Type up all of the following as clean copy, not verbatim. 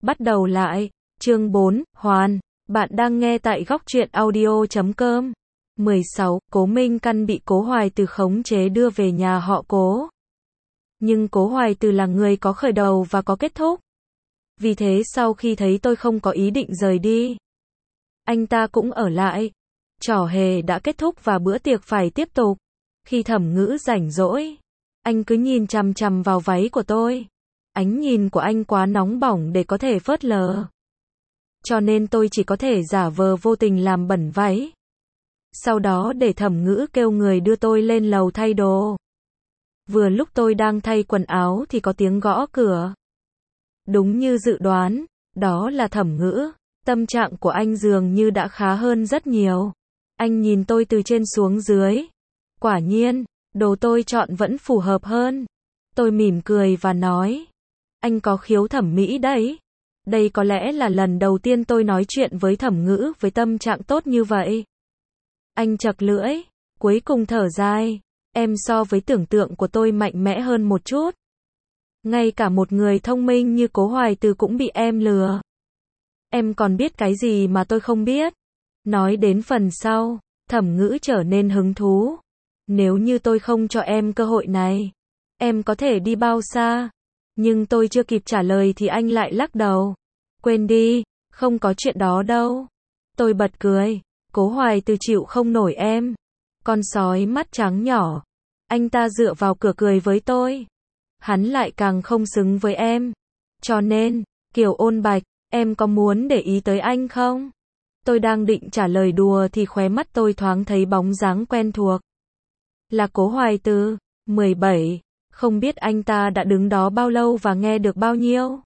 Bắt đầu lại. Chương 4, Hoàn. Bạn đang nghe tại góc truyện audio.com. 16. Cố Minh Căn bị Cố Hoài Từ khống chế đưa về nhà họ Cố. Nhưng Cố Hoài Từ là người có khởi đầu và có kết thúc. Vì thế sau khi thấy tôi không có ý định rời đi, anh ta cũng ở lại. Trò hề đã kết thúc và bữa tiệc phải tiếp tục. Khi Thẩm Ngữ rảnh rỗi, anh cứ nhìn chằm chằm vào váy của tôi. Ánh nhìn của anh quá nóng bỏng để có thể phớt lờ. Cho nên tôi chỉ có thể giả vờ vô tình làm bẩn váy. Sau đó để Thẩm Ngữ kêu người đưa tôi lên lầu thay đồ. Vừa lúc tôi đang thay quần áo thì có tiếng gõ cửa. Đúng như dự đoán, đó là Thẩm Ngữ. Tâm trạng của anh dường như đã khá hơn rất nhiều. Anh nhìn tôi từ trên xuống dưới. Quả nhiên, đồ tôi chọn vẫn phù hợp hơn. Tôi mỉm cười và nói, anh có khiếu thẩm mỹ đấy. Đây có lẽ là lần đầu tiên tôi nói chuyện với Thẩm Ngữ với tâm trạng tốt như vậy. Anh chật lưỡi, cuối cùng thở dài, em so với tưởng tượng của tôi mạnh mẽ hơn một chút. Ngay cả một người thông minh như Cố Hoài Từ cũng bị em lừa. Em còn biết cái gì mà tôi không biết? Nói đến phần sau, Thẩm Ngữ trở nên hứng thú. Nếu như tôi không cho em cơ hội này, em có thể đi bao xa? Nhưng tôi chưa kịp trả lời thì anh lại lắc đầu. Quên đi, không có chuyện đó đâu. Tôi bật cười. Cố Hoài Từ chịu không nổi em. Con sói mắt trắng nhỏ. Anh ta dựa vào cửa cười với tôi. Hắn lại càng không xứng với em. Cho nên, Kiều Ôn Bạch, em có muốn để ý tới anh không? Tôi đang định trả lời đùa thì khóe mắt tôi thoáng thấy bóng dáng quen thuộc. Là Cố Hoài Từ, 17. Không biết anh ta đã đứng đó bao lâu và nghe được bao nhiêu.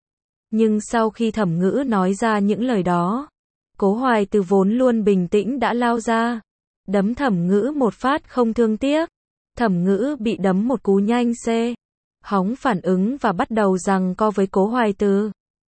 Nhưng sau khi Thẩm Ngữ nói ra những lời đó, Cố Hoài Từ vốn luôn bình tĩnh đã lao ra, đấm Thẩm Ngữ một phát không thương tiếc. Thẩm Ngữ bị đấm một cú nhanh xê, hóng phản ứng và bắt đầu giằng co với Cố Hoài Từ.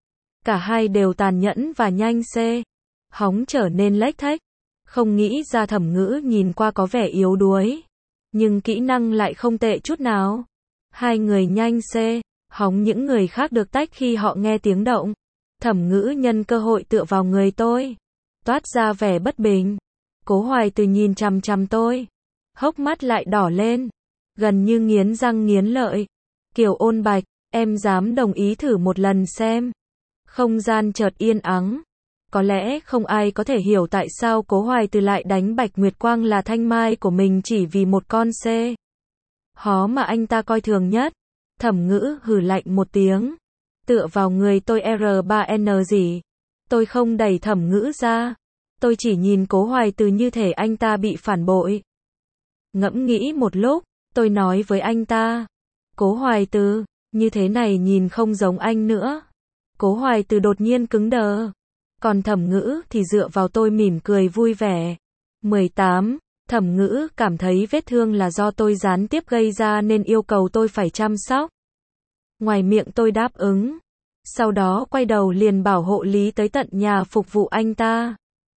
Cả hai đều tàn nhẫn và nhanh xê, hóng trở nên lếch thếch. Không nghĩ ra Thẩm Ngữ nhìn qua có vẻ yếu đuối, nhưng kỹ năng lại không tệ chút nào. Hai người nhanh xê, hóng những người khác được tách khi họ nghe tiếng động. Thẩm Ngữ nhân cơ hội tựa vào người tôi, toát ra vẻ bất bình. Cố Hoài Từ nhìn chằm chằm tôi, hốc mắt lại đỏ lên, gần như nghiến răng nghiến lợi. Kiều Ôn Bạch, em dám đồng ý thử một lần xem. Không gian chợt yên ắng. Có lẽ không ai có thể hiểu tại sao Cố Hoài Từ lại đánh Bạch Nguyệt Quang là thanh mai của mình chỉ vì một con C. Hó mà anh ta coi thường nhất. Thẩm Ngữ hừ lạnh một tiếng, tựa vào người tôi R3N gì. Tôi không đẩy Thẩm Ngữ ra. Tôi chỉ nhìn Cố Hoài Từ như thể anh ta bị phản bội. Ngẫm nghĩ một lúc, tôi nói với anh ta, Cố Hoài Từ, như thế này nhìn không giống anh nữa. Cố Hoài Từ đột nhiên cứng đờ. Còn Thẩm Ngữ thì dựa vào tôi mỉm cười vui vẻ. 18. Thẩm Ngữ cảm thấy vết thương là do tôi gián tiếp gây ra nên yêu cầu tôi phải chăm sóc. Ngoài miệng tôi đáp ứng. Sau đó quay đầu liền bảo hộ lý tới tận nhà phục vụ anh ta.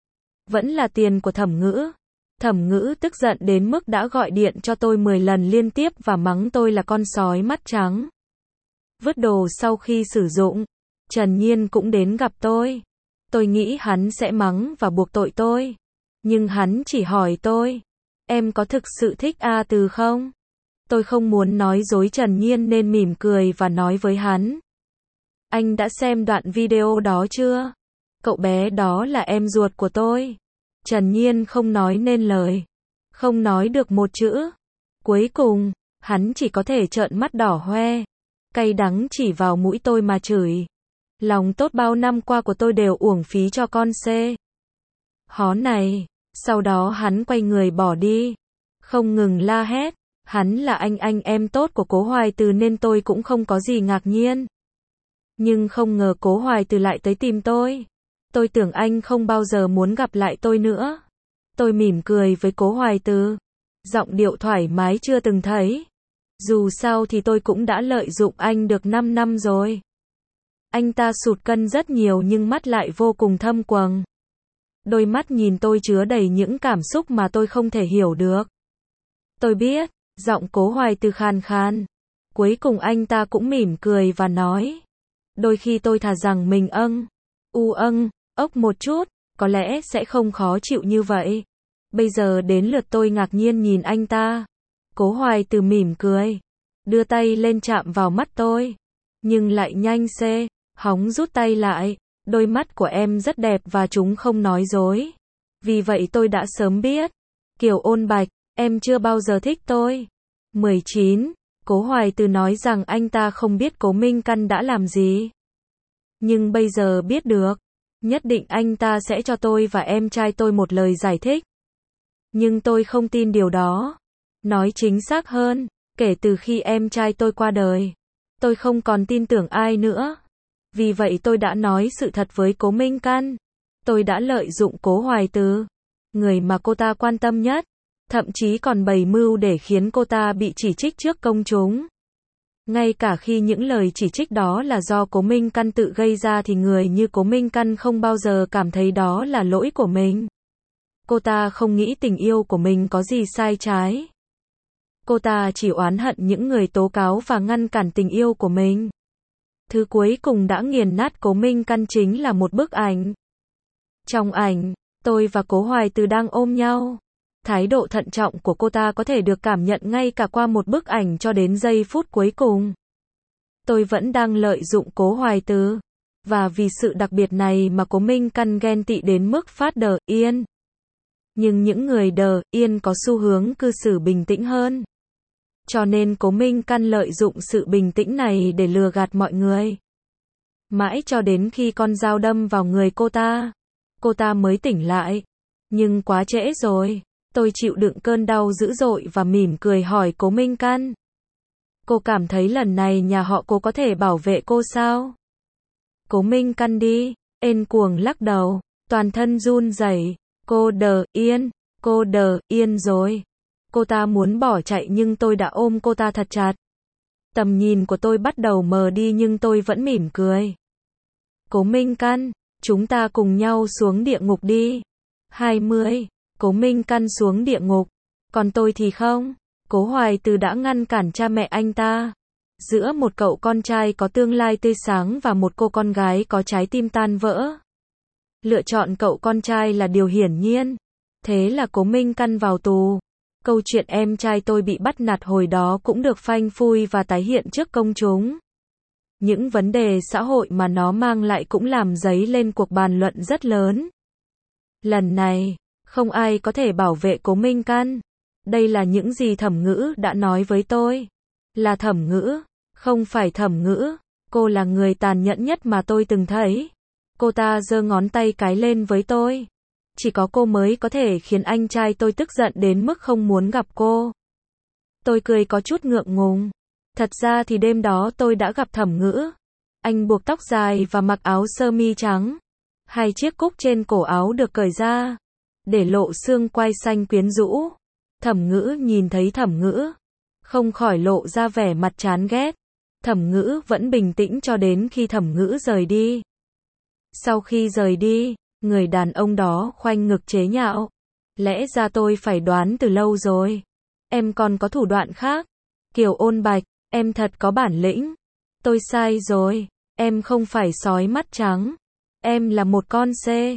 Vẫn là tiền của Thẩm Ngữ. Thẩm Ngữ tức giận đến mức đã gọi điện cho tôi 10 lần liên tiếp và mắng tôi là con sói mắt trắng. Vứt đồ sau khi sử dụng. Trần Nhiên cũng đến gặp tôi. Tôi nghĩ hắn sẽ mắng và buộc tội tôi. Nhưng hắn chỉ hỏi tôi, em có thực sự thích A Từ không? Tôi không muốn nói dối Trần Nhiên nên mỉm cười và nói với hắn. Anh đã xem đoạn video đó chưa? Cậu bé đó là em ruột của tôi. Trần Nhiên không nói nên lời. Không nói được một chữ. Cuối cùng, hắn chỉ có thể trợn mắt đỏ hoe. Cay đắng chỉ vào mũi tôi mà chửi. Lòng tốt bao năm qua của tôi đều uổng phí cho con C. Hó này. Sau đó hắn quay người bỏ đi. Không ngừng la hét. Hắn là anh em tốt của Cố Hoài Từ nên tôi cũng không có gì ngạc nhiên. Nhưng không ngờ Cố Hoài Từ lại tới tìm tôi. Tôi tưởng anh không bao giờ muốn gặp lại tôi nữa. Tôi mỉm cười với Cố Hoài Từ. Giọng điệu thoải mái chưa từng thấy. Dù sao thì tôi cũng đã lợi dụng anh được 5 năm rồi. Anh ta sụt cân rất nhiều nhưng mắt lại vô cùng thâm quầng. Đôi mắt nhìn tôi chứa đầy những cảm xúc mà tôi không thể hiểu được. Tôi biết, giọng Cố Hoài Từ khàn khàn. Cuối cùng anh ta cũng mỉm cười và nói, Đôi khi tôi thà rằng mình ốc một chút, có lẽ sẽ không khó chịu như vậy. Bây giờ đến lượt tôi ngạc nhiên nhìn anh ta. Cố Hoài Từ mỉm cười, đưa tay lên chạm vào mắt tôi, nhưng lại nhanh hóng rút tay lại. Đôi mắt của em rất đẹp và chúng không nói dối. Vì vậy tôi đã sớm biết. Kiều Ôn Bạch, em chưa bao giờ thích tôi. 19. Cố Hoài Từ nói rằng anh ta không biết Cố Minh Căn đã làm gì. Nhưng bây giờ biết được. Nhất định anh ta sẽ cho tôi và em trai tôi một lời giải thích. Nhưng tôi không tin điều đó. Nói chính xác hơn, kể từ khi em trai tôi qua đời, tôi không còn tin tưởng ai nữa. Vì vậy tôi đã nói sự thật với Cố Minh Căn. Tôi đã lợi dụng Cố Hoài Từ, người mà cô ta quan tâm nhất, thậm chí còn bày mưu để khiến cô ta bị chỉ trích trước công chúng. Ngay cả khi những lời chỉ trích đó là do Cố Minh Căn tự gây ra thì người như Cố Minh Căn không bao giờ cảm thấy đó là lỗi của mình. Cô ta không nghĩ tình yêu của mình có gì sai trái. Cô ta chỉ oán hận những người tố cáo và ngăn cản tình yêu của mình. Thứ cuối cùng đã nghiền nát Cố Minh Căn chính là một bức ảnh. Trong ảnh, tôi và Cố Hoài Từ đang ôm nhau. Thái độ thận trọng của cô ta có thể được cảm nhận ngay cả qua một bức ảnh cho đến giây phút cuối cùng. Tôi vẫn đang lợi dụng Cố Hoài Từ. Và vì sự đặc biệt này mà Cố Minh Căn ghen tị đến mức phát đờ yên. Nhưng những người đờ yên có xu hướng cư xử bình tĩnh hơn. Cho nên Cố Minh Căn lợi dụng sự bình tĩnh này để lừa gạt mọi người. Mãi cho đến khi con dao đâm vào người cô ta mới tỉnh lại. Nhưng quá trễ rồi. Tôi chịu đựng cơn đau dữ dội và mỉm cười hỏi Cố Minh Căn. Cô cảm thấy lần này nhà họ Cố có thể bảo vệ cô sao? Cố Minh Căn ên cuồng lắc đầu, toàn thân run rẩy. Cô đờ yên rồi. Cô ta muốn bỏ chạy nhưng tôi đã ôm cô ta thật chặt. Tầm nhìn của tôi bắt đầu mờ đi nhưng tôi vẫn mỉm cười. Cố Minh Căn, chúng ta cùng nhau xuống địa ngục đi. 20. Cố Minh Căn xuống địa ngục. Còn tôi thì không. Cố Hoài Từ đã ngăn cản cha mẹ anh ta. Giữa một cậu con trai có tương lai tươi sáng và một cô con gái có trái tim tan vỡ. Lựa chọn cậu con trai là điều hiển nhiên. Thế là Cố Minh Căn vào tù. Câu chuyện em trai tôi bị bắt nạt hồi đó cũng được phanh phui và tái hiện trước công chúng. Những vấn đề xã hội mà nó mang lại cũng làm dấy lên cuộc bàn luận rất lớn. Lần này, không ai có thể bảo vệ Cố Minh Căn. Đây là những gì Thẩm Ngữ đã nói với tôi. Là Thẩm Ngữ, không phải Thẩm Ngữ. Cô là người tàn nhẫn nhất mà tôi từng thấy. Cô ta giơ ngón tay cái lên với tôi. Chỉ có cô mới có thể khiến anh trai tôi tức giận đến mức không muốn gặp cô. Tôi cười có chút ngượng ngùng. Thật ra thì đêm đó tôi đã gặp Thẩm Ngữ. Anh buộc tóc dài và mặc áo sơ mi trắng. 2 chiếc cúc trên cổ áo được cởi ra, để lộ xương quai xanh quyến rũ. Thẩm Ngữ nhìn thấy Thẩm Ngữ, không khỏi lộ ra vẻ mặt chán ghét. Thẩm Ngữ vẫn bình tĩnh cho đến khi Thẩm Ngữ rời đi. Sau khi rời đi, người đàn ông đó khoanh ngực chế nhạo. Lẽ ra tôi phải đoán từ lâu rồi. Em còn có thủ đoạn khác. Kiều Ôn Bạch, em thật có bản lĩnh. Tôi sai rồi. Em không phải sói mắt trắng. Em là một con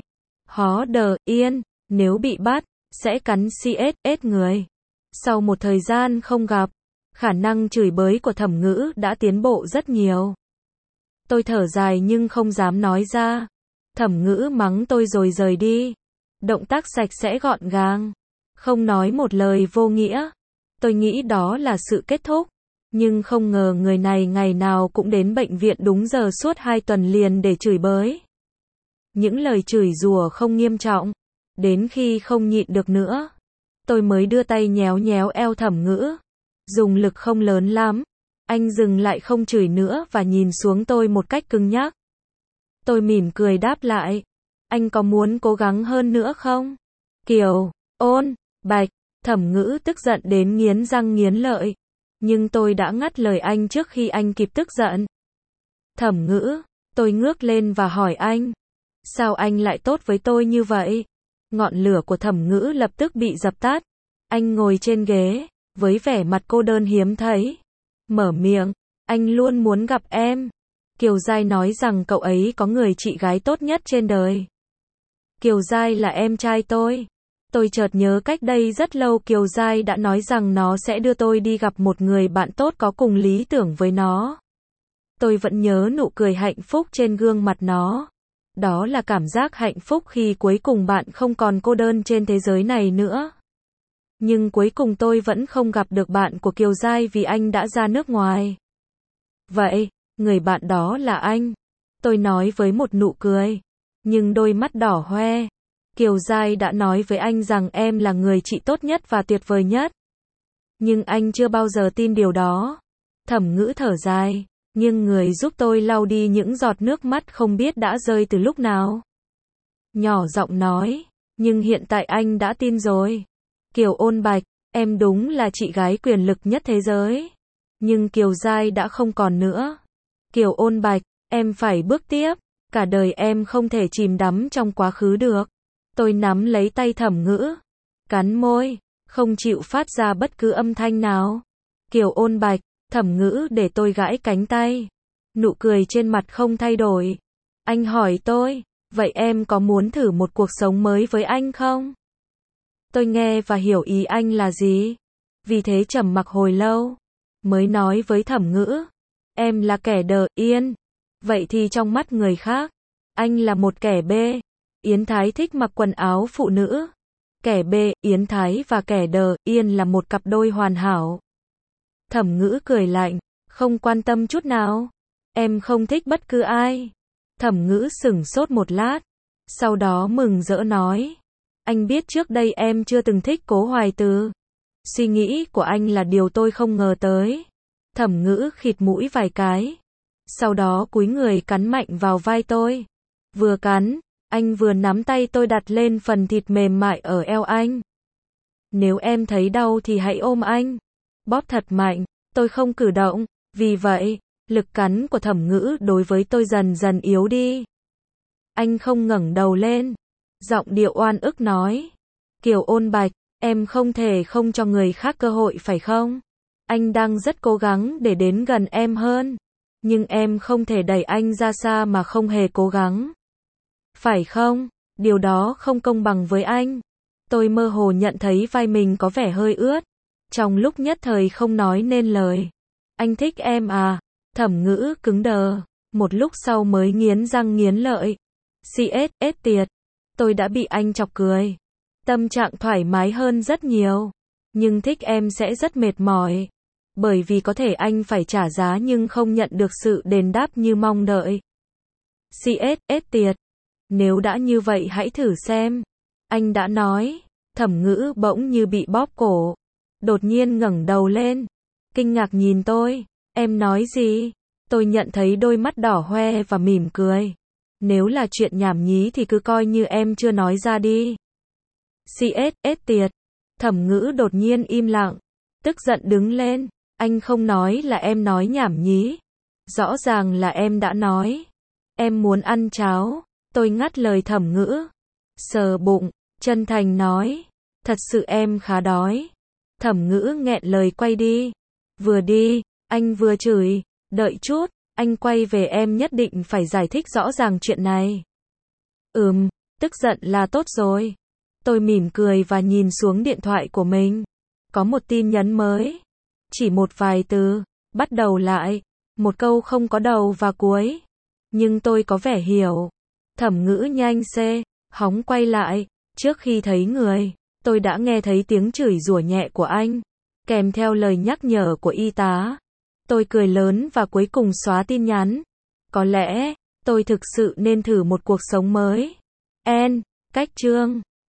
hó đờ yên. Nếu bị bắt, sẽ cắn CSS người. Sau một thời gian không gặp, khả năng chửi bới của Thẩm Ngữ đã tiến bộ rất nhiều. Tôi thở dài nhưng không dám nói ra. Thẩm Ngữ mắng tôi rồi rời đi. Động tác sạch sẽ gọn gàng. Không nói một lời vô nghĩa. Tôi nghĩ đó là sự kết thúc. Nhưng không ngờ người này ngày nào cũng đến bệnh viện đúng giờ suốt 2 tuần liền để chửi bới. Những lời chửi rủa không nghiêm trọng. Đến khi không nhịn được nữa, tôi mới đưa tay nhéo nhéo eo Thẩm Ngữ. Dùng lực không lớn lắm. Anh dừng lại không chửi nữa và nhìn xuống tôi một cách cứng nhắc. Tôi mỉm cười đáp lại. Anh có muốn cố gắng hơn nữa không? Kiều Ôn Bạch. Thẩm Ngữ tức giận đến nghiến răng nghiến lợi. Nhưng tôi đã ngắt lời anh trước khi anh kịp tức giận. Thẩm Ngữ. Tôi ngước lên và hỏi anh. Sao anh lại tốt với tôi như vậy? Ngọn lửa của Thẩm Ngữ lập tức bị dập tắt. Anh ngồi trên ghế, với vẻ mặt cô đơn hiếm thấy. Mở miệng. Anh luôn muốn gặp em. Kiều Giai nói rằng cậu ấy có người chị gái tốt nhất trên đời. Kiều Giai là em trai tôi. Tôi chợt nhớ cách đây rất lâu Kiều Giai đã nói rằng nó sẽ đưa tôi đi gặp một người bạn tốt có cùng lý tưởng với nó. Tôi vẫn nhớ nụ cười hạnh phúc trên gương mặt nó. Đó là cảm giác hạnh phúc khi cuối cùng bạn không còn cô đơn trên thế giới này nữa. Nhưng cuối cùng tôi vẫn không gặp được bạn của Kiều Giai vì anh đã ra nước ngoài. Vậy, người bạn đó là anh. Tôi nói với một nụ cười. Nhưng đôi mắt đỏ hoe. Kiều Giai đã nói với anh rằng em là người chị tốt nhất và tuyệt vời nhất. Nhưng anh chưa bao giờ tin điều đó. Thẩm Ngữ thở dài, nhưng người giúp tôi lau đi những giọt nước mắt không biết đã rơi từ lúc nào. Nhỏ giọng nói, nhưng hiện tại anh đã tin rồi. Kiều Ôn Bạch, em đúng là chị gái quyền lực nhất thế giới. Nhưng Kiều Giai đã không còn nữa. Kiều Ôn Bạch, em phải bước tiếp. Cả đời em không thể chìm đắm trong quá khứ được. Tôi nắm lấy tay Thẩm Ngữ, cắn môi, không chịu phát ra bất cứ âm thanh nào. Kiều Ôn Bạch, Thẩm Ngữ để tôi gãi cánh tay. Nụ cười trên mặt không thay đổi. Anh hỏi tôi, vậy em có muốn thử một cuộc sống mới với anh không? Tôi nghe và hiểu ý anh là gì. Vì thế trầm mặc hồi lâu, mới nói với Thẩm Ngữ, em là kẻ đờ yên. Vậy thì trong mắt người khác, anh là một kẻ bê. Yến Thái thích mặc quần áo phụ nữ. Kẻ bê, Yến Thái và kẻ đờ, yên là một cặp đôi hoàn hảo. Thẩm Ngữ cười lạnh, không quan tâm chút nào. Em không thích bất cứ ai. Thẩm Ngữ sửng sốt một lát. Sau đó mừng rỡ nói. Anh biết trước đây em chưa từng thích Cố Hoài Từ. Suy nghĩ của anh là điều tôi không ngờ tới. Thẩm Ngữ khịt mũi vài cái. Sau đó cúi người cắn mạnh vào vai tôi. Vừa cắn, anh vừa nắm tay tôi đặt lên phần thịt mềm mại ở eo anh. Nếu em thấy đau thì hãy ôm anh. Bóp thật mạnh, tôi không cử động. Vì vậy, lực cắn của Thẩm Ngữ đối với tôi dần dần yếu đi. Anh không ngẩng đầu lên. Giọng điệu oan ức nói. Kiều Ôn Bạch, em không thể không cho người khác cơ hội phải không? Anh đang rất cố gắng để đến gần em hơn. Nhưng em không thể đẩy anh ra xa mà không hề cố gắng. Phải không? Điều đó không công bằng với anh. Tôi mơ hồ nhận thấy vai mình có vẻ hơi ướt. Trong lúc nhất thời không nói nên lời. Anh thích em à? Thẩm Ngữ cứng đờ. Một lúc sau mới nghiến răng nghiến lợi. CSS tiệt. Tôi đã bị anh chọc cười. Tâm trạng thoải mái hơn rất nhiều. Nhưng thích em sẽ rất mệt mỏi. Bởi vì có thể anh phải trả giá nhưng không nhận được sự đền đáp như mong đợi. CSS tiệt. Nếu đã như vậy hãy thử xem. Anh đã nói. Thẩm Ngữ bỗng như bị bóp cổ. Đột nhiên ngẩng đầu lên. Kinh ngạc nhìn tôi. Em nói gì? Tôi nhận thấy đôi mắt đỏ hoe và mỉm cười. Nếu là chuyện nhảm nhí thì cứ coi như em chưa nói ra đi. CSS tiệt. Thẩm Ngữ đột nhiên im lặng. Tức giận đứng lên. Anh không nói là em nói nhảm nhí. Rõ ràng là em đã nói. Em muốn ăn cháo. Tôi ngắt lời Thẩm Ngữ. Sờ bụng, chân thành nói. Thật sự em khá đói. Thẩm Ngữ nghẹn lời quay đi. Vừa đi, anh vừa chửi. Đợi chút, anh quay về em nhất định phải giải thích rõ ràng chuyện này. Tức giận là tốt rồi. Tôi mỉm cười và nhìn xuống điện thoại của mình. Có một tin nhắn mới. Chỉ một vài từ. Bắt đầu lại. Một câu không có đầu và cuối. Nhưng tôi có vẻ hiểu. Thẩm Ngữ nhanh hóng quay lại. Trước khi thấy người, tôi đã nghe thấy tiếng chửi rủa nhẹ của anh. Kèm theo lời nhắc nhở của y tá. Tôi cười lớn và cuối cùng xóa tin nhắn. Có lẽ, tôi thực sự nên thử một cuộc sống mới. Cách chương